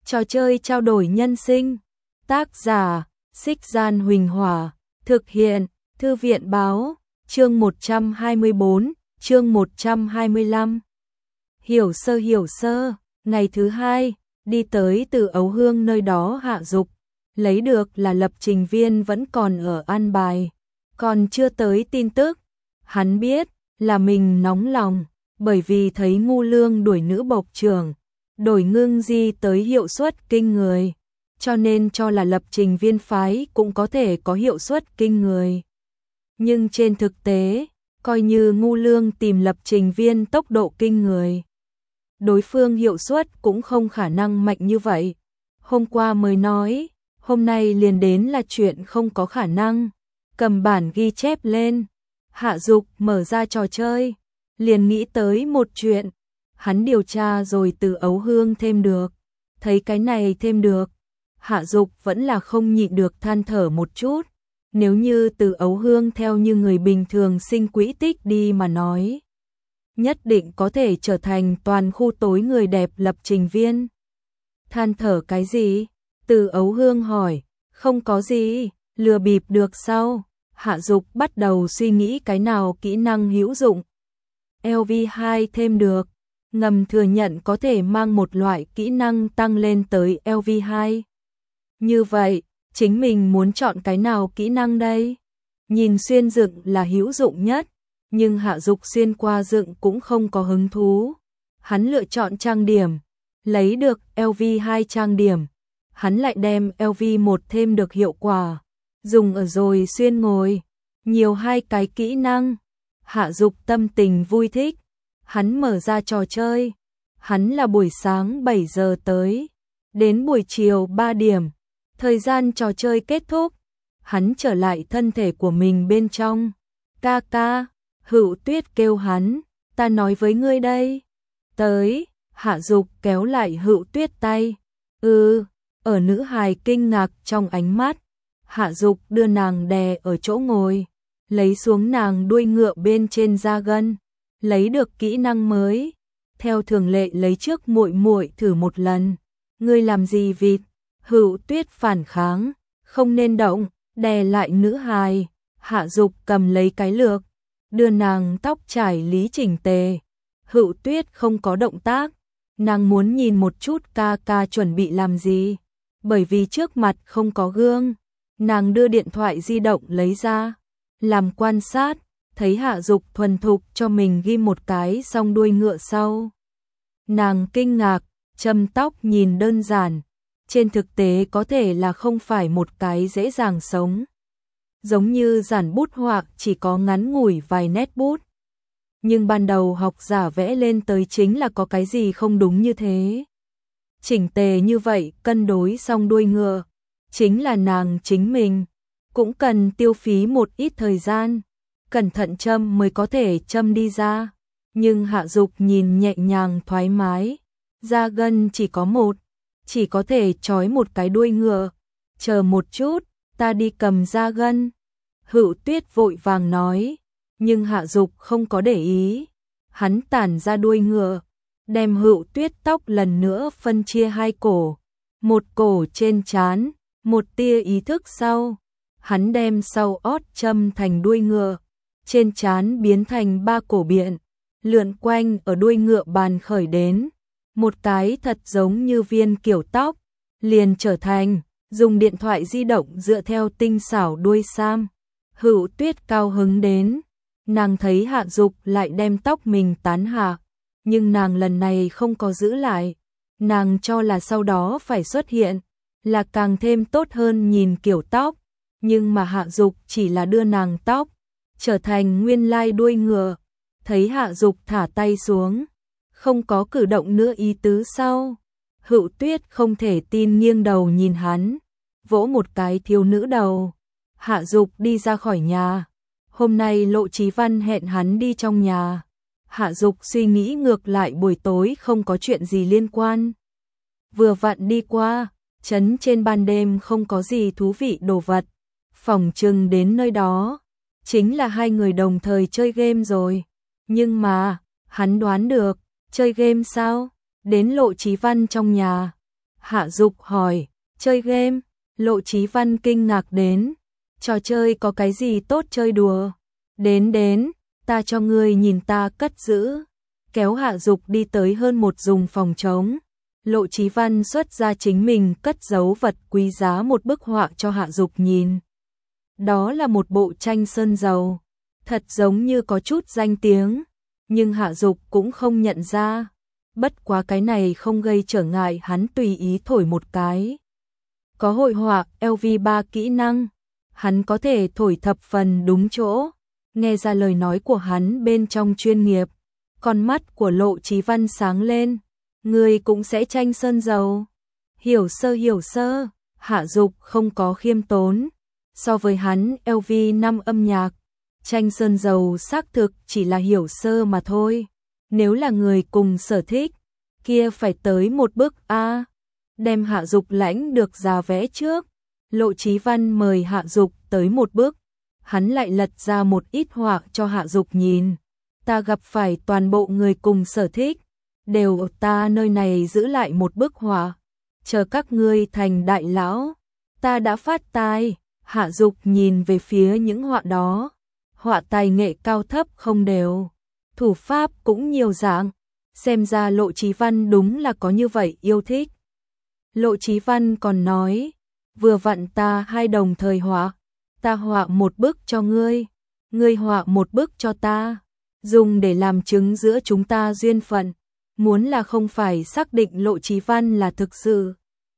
Trò chơi trao đổi nhân sinh. Tác giả, Xích Gian Huỳnh Hỏa. Thực hiện, Thư viện Báo. Chương 124, chương 125. Hiểu sơ, ngày thứ hai, đi tới Từ Ấu Hương nơi đó Hạ Dục. Lấy được là lập trình viên vẫn còn ở an bài. Còn chưa tới tin tức. Hắn biết là mình nóng lòng, bởi vì thấy Ngu Lương đuổi nữ bộc trưởng, đổi Ngưng Di tới hiệu suất kinh người, cho nên cho là lập trình viên phái cũng có thể có hiệu suất kinh người. Nhưng trên thực tế, coi như Ngu Lương tìm lập trình viên tốc độ kinh người, đối phương hiệu suất cũng không khả năng mạnh như vậy. Hôm qua mới nói, hôm nay liền đến là chuyện không có khả năng. Cầm bản ghi chép lên, Hạ Dục mở ra trò chơi, liền nghĩ tới một chuyện. Hắn điều tra rồi Từ Ấu Hương thêm được, thấy cái này thêm được, Hạ Dục vẫn là không nhịn được than thở một chút. Nếu như Từ Ấu Hương theo như người bình thường sinh quỹ tích đi mà nói, nhất định có thể trở thành toàn khu tối người đẹp lập trình viên. Than thở cái gì? Từ Ấu Hương hỏi. Không có gì, lừa bịp được sao? Hạ Dục bắt đầu suy nghĩ cái nào kỹ năng hữu dụng. LV2 thêm được, ngầm thừa nhận có thể mang một loại kỹ năng tăng lên tới LV2. Như vậy, chính mình muốn chọn cái nào kỹ năng đây? Nhìn xuyên dựng là hữu dụng nhất, nhưng Hạ Dục xuyên qua dựng cũng không có hứng thú. Hắn lựa chọn trang điểm, lấy được LV2 trang điểm. Hắn lại đem LV1 thêm được hiệu quả, dùng ở rồi xuyên ngồi, nhiều hai cái kỹ năng. Hạ Dục tâm tình vui thích, hắn mở ra trò chơi. Hắn là buổi sáng 7 giờ tới, đến buổi chiều 3 điểm, thời gian trò chơi kết thúc. Hắn trở lại thân thể của mình bên trong. Ca ca, Hữu Tuyết kêu hắn, ta nói với ngươi đây. Tới, Hạ Dục kéo lại Hữu Tuyết tay. Ở nữ hài kinh ngạc trong ánh mắt, Hạ Dục đưa nàng đè ở chỗ ngồi, lấy xuống nàng đuôi ngựa bên trên da gân, lấy được kỹ năng mới. Theo thường lệ lấy trước muội muội thử một lần. Ngươi làm gì vịt? Hữu Tuyết phản kháng, không nên động, đè lại nữ hài. Hạ Dục cầm lấy cái lược, đưa nàng tóc trải lý chỉnh tề. Hữu Tuyết không có động tác, nàng muốn nhìn một chút ca ca chuẩn bị làm gì. Bởi vì trước mặt không có gương, nàng đưa điện thoại di động lấy ra, làm quan sát, thấy Hạ Dục thuần thục cho mình ghim một cái song đuôi ngựa sau. Nàng kinh ngạc, châm tóc nhìn đơn giản, trên thực tế có thể là không phải một cái dễ dàng sống. Giống như giản bút họa chỉ có ngắn ngủi vài nét bút. Nhưng ban đầu học giả vẽ lên tới chính là có cái gì không đúng như thế. Chỉnh tề như vậy, cân đối xong đuôi ngựa, chính là nàng chính mình, cũng cần tiêu phí một ít thời gian, cẩn thận châm mới có thể châm đi ra. Nhưng Hạ Dục nhìn nhẹ nhàng thoải mái, da gân chỉ có một, chỉ có thể trói một cái đuôi ngựa. Chờ một chút, ta đi cầm da gân. Hữu Tuyết vội vàng nói, nhưng Hạ Dục không có để ý. Hắn tản ra đuôi ngựa, đem Hữu Tuyết tóc lần nữa phân chia hai cổ, một cổ trên trán, một tia ý thức sau. Hắn đem sau ót châm thành đuôi ngựa, trên trán biến thành 3 cổ biện, lượn quanh ở đuôi ngựa bàn khởi đến. Một cái thật giống như viên kiểu tóc, liền trở thành, dùng điện thoại di động dựa theo tinh xảo đuôi sam. Hữu Tuyết cao hứng đến, nàng thấy Hạ Dục lại đem tóc mình tán hạ. Nhưng nàng lần này không có giữ lại, nàng cho là sau đó phải xuất hiện, là càng thêm tốt hơn nhìn kiểu tóc. Nhưng mà Hạ Dục chỉ là đưa nàng tóc, trở thành nguyên lai đuôi ngựa. Thấy Hạ Dục thả tay xuống, không có cử động nữa ý tứ sau. Hữu Tuyết không thể tin nghiêng đầu nhìn hắn, vỗ một cái thiếu nữ đầu. Hạ Dục đi ra khỏi nhà, hôm nay Lộ Chí Văn hẹn hắn đi trong nhà. Hạ Dục suy nghĩ ngược lại buổi tối không có chuyện gì liên quan. Vừa vặn đi qua, trấn trên ban đêm không có gì thú vị đồ vật. Phỏng chừng đến nơi đó, chính là hai người đồng thời chơi game rồi. Nhưng mà, hắn đoán được, chơi game sao? Đến Lộ Chí Văn trong nhà. Hạ Dục hỏi, chơi game, Lộ Chí Văn kinh ngạc đến, trò chơi có cái gì tốt chơi đùa, đến, ta cho ngươi nhìn ta cất giữ, kéo Hạ Dục đi tới hơn một dùng phòng trống. Lộ Chí Văn xuất ra chính mình cất giấu vật quý giá một bức họa cho Hạ Dục nhìn. Đó là một bộ tranh sơn dầu, thật giống như có chút danh tiếng, nhưng Hạ Dục cũng không nhận ra. Bất quá cái này không gây trở ngại hắn tùy ý thổi một cái. Có hội họa LV3 kỹ năng, hắn có thể thổi thập phần đúng chỗ. Nghe ra lời nói của hắn bên trong chuyên nghiệp, con mắt của Lộ Chí Văn sáng lên. Người cũng sẽ tranh sơn dầu. Hiểu sơ, Hạ Dục không có khiêm tốn. So với hắn LV5 âm nhạc, tranh sơn dầu xác thực chỉ là hiểu sơ mà thôi. Nếu là người cùng sở thích, kia phải tới một bước A. Đem Hạ Dục lãnh được ra vẽ trước. Lộ Chí Văn mời Hạ Dục tới một bước. Hắn lại lật ra một ít họa cho Hạ Dục nhìn. Ta gặp phải toàn bộ người cùng sở thích, đều ở ta nơi này giữ lại một bức họa. Chờ các ngươi thành đại lão, ta đã phát tài. Hạ Dục nhìn về phía những họa đó. Họa tài nghệ cao thấp không đều, thủ pháp cũng nhiều dạng. Xem ra Lộ Chí Văn đúng là có như vậy yêu thích. Lộ Chí Văn còn nói, vừa vặn ta hai đồng thời họa, ta họa một bức cho ngươi, ngươi họa một bức cho ta, dùng để làm chứng giữa chúng ta duyên phận. Muốn là không phải xác định Lộ Chí Văn là thực sự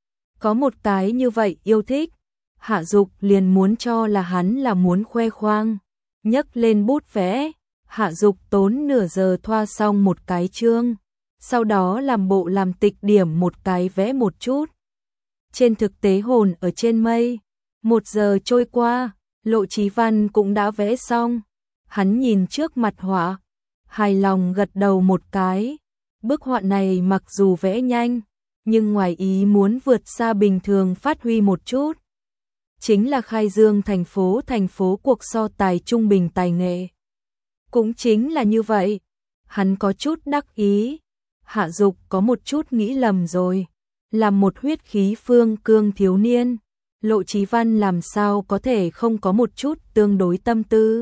có một cái như vậy yêu thích, Hạ Dục liền muốn cho là hắn là muốn khoe khoang. Nhấc lên bút vẽ, Hạ Dục tốn nửa giờ thoa xong một cái chương, sau đó làm bộ làm tịch điểm một cái vẽ một chút. Trên thực tế hồn ở trên mây, 1 giờ trôi qua, Lộ Chí Văn cũng đã vẽ xong. Hắn nhìn trước mặt họa, hài lòng gật đầu một cái. Bức họa này mặc dù vẽ nhanh, nhưng ngoài ý muốn vượt xa bình thường phát huy một chút. Chính là khai dương thành phố cuộc so tài trung bình tài nghệ. Cũng chính là như vậy, hắn có chút đắc ý. Hạ Dục có một chút nghĩ lầm rồi, làm một huyết khí phương cương thiếu niên, Lộ Chí Văn làm sao có thể không có một chút tương đối tâm tư.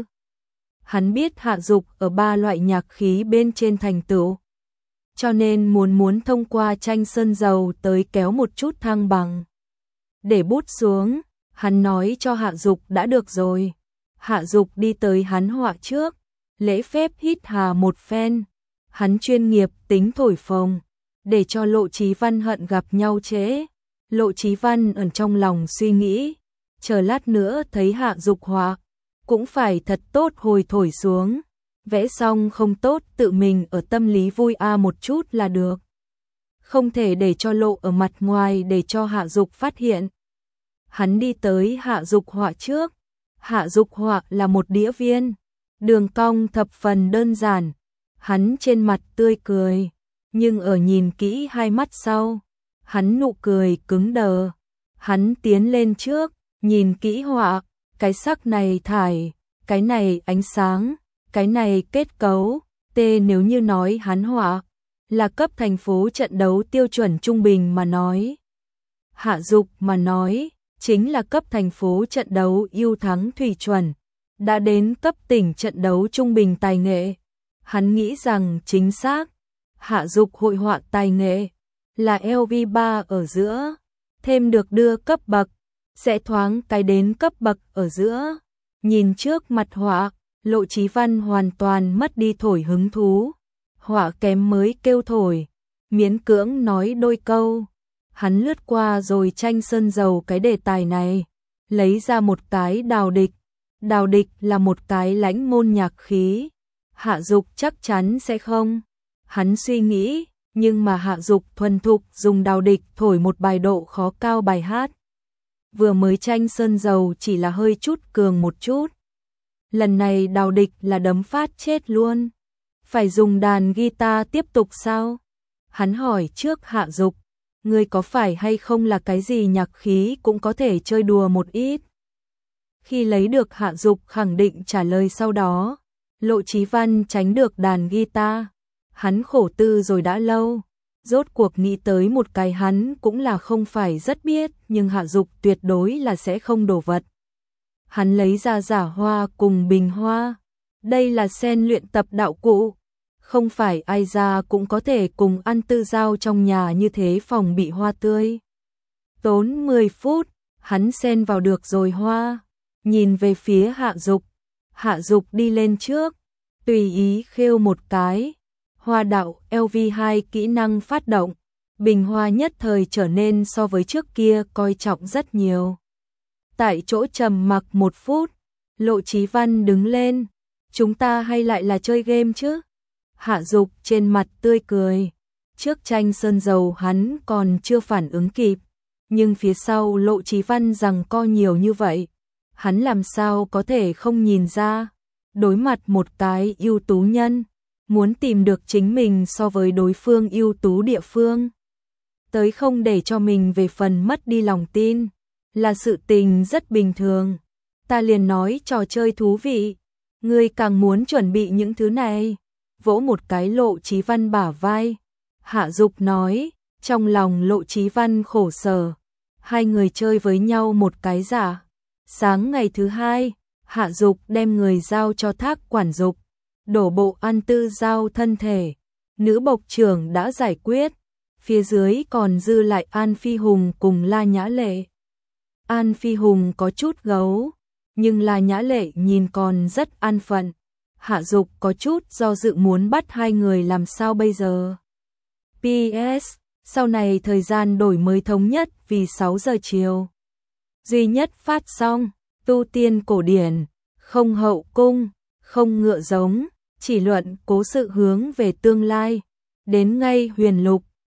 Hắn biết Hạ Dục ở 3 loại nhạc khí bên trên thành tựu, cho nên muốn thông qua tranh sơn dầu tới kéo một chút thăng bằng. Để bút xuống, hắn nói cho Hạ Dục đã được rồi. Hạ Dục đi tới hắn họa trước, lễ phép hít hà một phen. Hắn chuyên nghiệp tính thổi phồng, để cho Lộ Chí Văn hận gặp nhau trễ. Lộ Chí Văn ở trong lòng suy nghĩ, chờ lát nữa thấy Hạ Dục họa, cũng phải thật tốt hồi thổi xuống. Vẽ xong không tốt tự mình ở tâm lý vui một chút là được. Không thể để cho lộ ở mặt ngoài để cho Hạ Dục phát hiện. Hắn đi tới Hạ Dục họa trước. Hạ Dục họa là một đĩa viên, đường cong thập phần đơn giản. Hắn trên mặt tươi cười, nhưng ở nhìn kỹ hai mắt sau, hắn nụ cười cứng đờ. Hắn tiến lên trước, nhìn kỹ họa, cái sắc này thải, cái này ánh sáng, cái này kết cấu. Nếu như nói hắn họa là cấp thành phố trận đấu tiêu chuẩn trung bình mà nói, Hạ Dục mà nói chính là cấp thành phố trận đấu ưu thắng thủy chuẩn, đã đến cấp tỉnh trận đấu trung bình tài nghệ. Hắn nghĩ rằng chính xác, Hạ Dục hội họa tài nghệ là LV3 ở giữa, thêm được đưa cấp bậc, sẽ thoáng cái đến cấp bậc ở giữa. Nhìn trước mặt họa, Lộ Chí Văn hoàn toàn mất đi thổi hứng thú. Họa kém mới kêu thổi, miễn cưỡng nói đôi câu. Hắn lướt qua rồi tranh sơn dầu cái đề tài này, lấy ra một cái đào địch. Đào địch là một cái lãnh môn nhạc khí, Hạ Dục chắc chắn sẽ không. Hắn suy nghĩ, nhưng mà Hạ Dục thuần thục dùng đào địch thổi một bài độ khó cao bài hát. Vừa mới tranh sơn dầu chỉ là hơi chút cường một chút. Lần này đào địch là đấm phát chết luôn. Phải dùng đàn guitar tiếp tục sao? Hắn hỏi trước Hạ Dục, ngươi có phải hay không là cái gì nhạc khí cũng có thể chơi đùa một ít? Khi lấy được Hạ Dục khẳng định trả lời sau đó, Lộ Chí Văn tránh được đàn guitar. Hắn khổ tư rồi đã lâu, Rốt cuộc nghĩ tới một cái hắn cũng là không phải rất biết, nhưng Hạ Dục tuyệt đối là sẽ không đổ vật. Hắn lấy ra giả hoa cùng bình hoa. Đây là sen luyện tập đạo cụ. Không phải ai ra cũng có thể cùng ăn tư giao trong nhà như thế phòng bị hoa tươi. Tốn 10 phút, hắn xen vào được rồi hoa. Nhìn về phía Hạ Dục. Hạ Dục đi lên trước, tùy ý khêu một cái. Hoa đạo LV2 kỹ năng phát động. Bình hoa nhất thời trở nên so với trước kia coi trọng rất nhiều. Tại chỗ trầm mặc 1 phút, Lộ Chí Văn đứng lên. Chúng ta hay lại là chơi game chứ? Hạ Dục trên mặt tươi cười. Trước tranh sơn dầu hắn còn chưa phản ứng kịp. Nhưng phía sau Lộ Chí Văn rằng co nhiều như vậy. Hắn làm sao có thể không nhìn ra. Đối mặt một cái ưu tú nhân. Muốn tìm được chính mình so với đối phương ưu tú địa phương. Tới không để cho mình về phần mất đi lòng tin. Là sự tình rất bình thường. Ta liền nói trò chơi thú vị. Ngươi càng muốn chuẩn bị những thứ này. Vỗ một cái Lộ Chí Văn bả vai. Hạ Dục nói, trong lòng Lộ Chí Văn khổ sở. Hai người chơi với nhau một cái giả. Sáng ngày thứ hai, Hạ Dục đem người giao cho Thác quản dục. Đổ bộ ăn tư giao thân thể. Nữ bộc trưởng đã giải quyết. Phía dưới còn dư lại An Phi Hùng cùng La Nhã Lệ. An Phi Hùng có chút gấu, nhưng La Nhã Lệ nhìn còn rất an phận. Hạ Dục có chút do dự muốn bắt hai người làm sao bây giờ. PS, sau này thời gian đổi mới thống nhất vì 6 giờ chiều. Duy nhất phát xong, tu tiên cổ điển, không hậu cung, không ngựa giống, chỉ luận cố sự hướng về tương lai. Đến ngay huyền lục,